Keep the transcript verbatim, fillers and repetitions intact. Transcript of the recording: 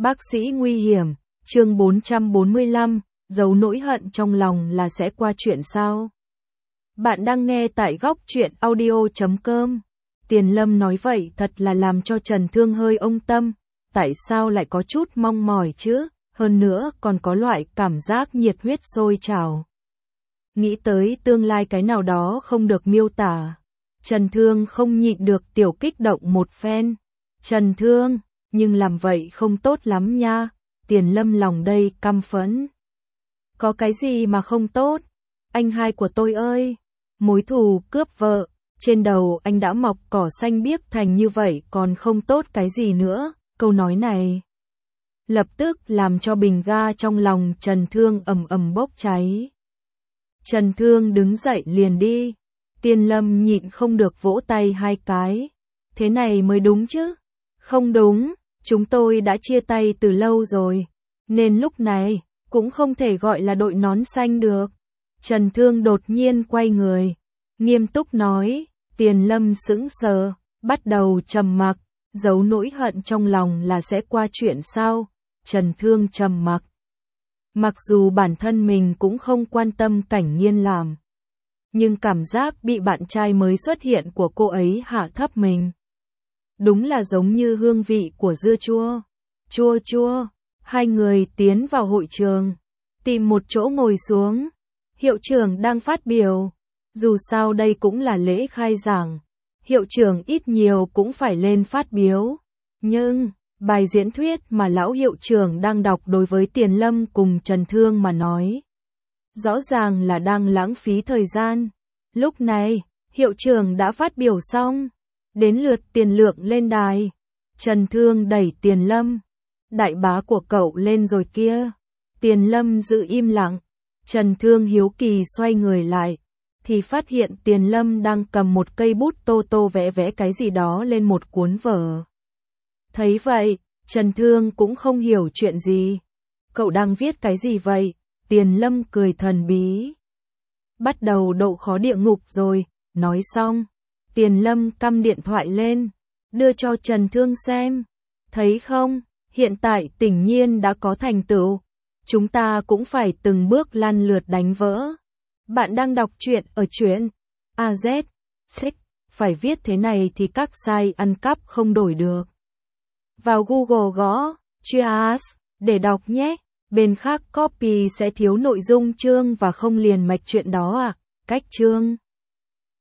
Bác sĩ nguy hiểm, chương bốn trăm bốn mươi lăm, giấu nỗi hận trong lòng là sẽ qua chuyện sao? Bạn đang nghe tại góc truyện audio chấm com. Tiền Lâm nói vậy thật là làm cho Trần Thương hơi ông tâm, tại sao lại có chút mong mỏi chứ, hơn nữa còn có loại cảm giác nhiệt huyết sôi trào. Nghĩ tới tương lai cái nào đó không được miêu tả, Trần Thương không nhịn được tiểu kích động một phen. Trần Thương, nhưng làm vậy không tốt lắm nha, Tiền Lâm lòng đây căm phẫn. Có cái gì mà không tốt? Anh hai của tôi ơi, mối thù cướp vợ, trên đầu anh đã mọc cỏ xanh biếc thành như vậy còn không tốt cái gì nữa, câu nói này lập tức làm cho bình ga trong lòng Trần Thương ầm ầm bốc cháy. Trần Thương đứng dậy liền đi, Tiền Lâm nhịn không được vỗ tay hai cái, thế này mới đúng chứ, không đúng, chúng tôi đã chia tay từ lâu rồi, nên lúc này cũng không thể gọi là đội nón xanh được. Trần Thương đột nhiên quay người, nghiêm túc nói, Tiền Lâm sững sờ, bắt đầu trầm mặc, giấu nỗi hận trong lòng là sẽ qua chuyện sao? Trần Thương trầm mặc. Mặc dù bản thân mình cũng không quan tâm Cảnh Nghiên làm, nhưng cảm giác bị bạn trai mới xuất hiện của cô ấy hạ thấp mình. Đúng là giống như hương vị của dưa chua. Chua chua, hai người tiến vào hội trường, tìm một chỗ ngồi xuống. Hiệu trưởng đang phát biểu, dù sao đây cũng là lễ khai giảng, hiệu trưởng ít nhiều cũng phải lên phát biểu. Nhưng, bài diễn thuyết mà lão hiệu trưởng đang đọc đối với Tiền Lâm cùng Trần Thương mà nói, rõ ràng là đang lãng phí thời gian. Lúc này, hiệu trưởng đã phát biểu xong, đến lượt Tiền Lượng lên đài. Trần Thương đẩy Tiền Lâm, đại bá của cậu lên rồi kia. Tiền Lâm giữ im lặng. Trần Thương hiếu kỳ xoay người lại, thì phát hiện Tiền Lâm đang cầm một cây bút tô tô vẽ vẽ cái gì đó lên một cuốn vở. Thấy vậy, Trần Thương cũng không hiểu chuyện gì. Cậu đang viết cái gì vậy? Tiền Lâm cười thần bí. Bắt đầu độ khó địa ngục rồi, nói xong. Tiền Lâm cắm điện thoại lên, đưa cho Trần Thương xem. Thấy không, hiện tại Tỉnh Nhiên đã có thành tựu. Chúng ta cũng phải từng bước lăn lượt đánh vỡ. Bạn đang đọc truyện ở truyện a zét, xích, phải viết thế này thì các site ăn cắp không đổi được. Vào Google gõ Cheers để đọc nhé. Bên khác copy sẽ thiếu nội dung chương và không liền mạch chuyện đó à. Cách chương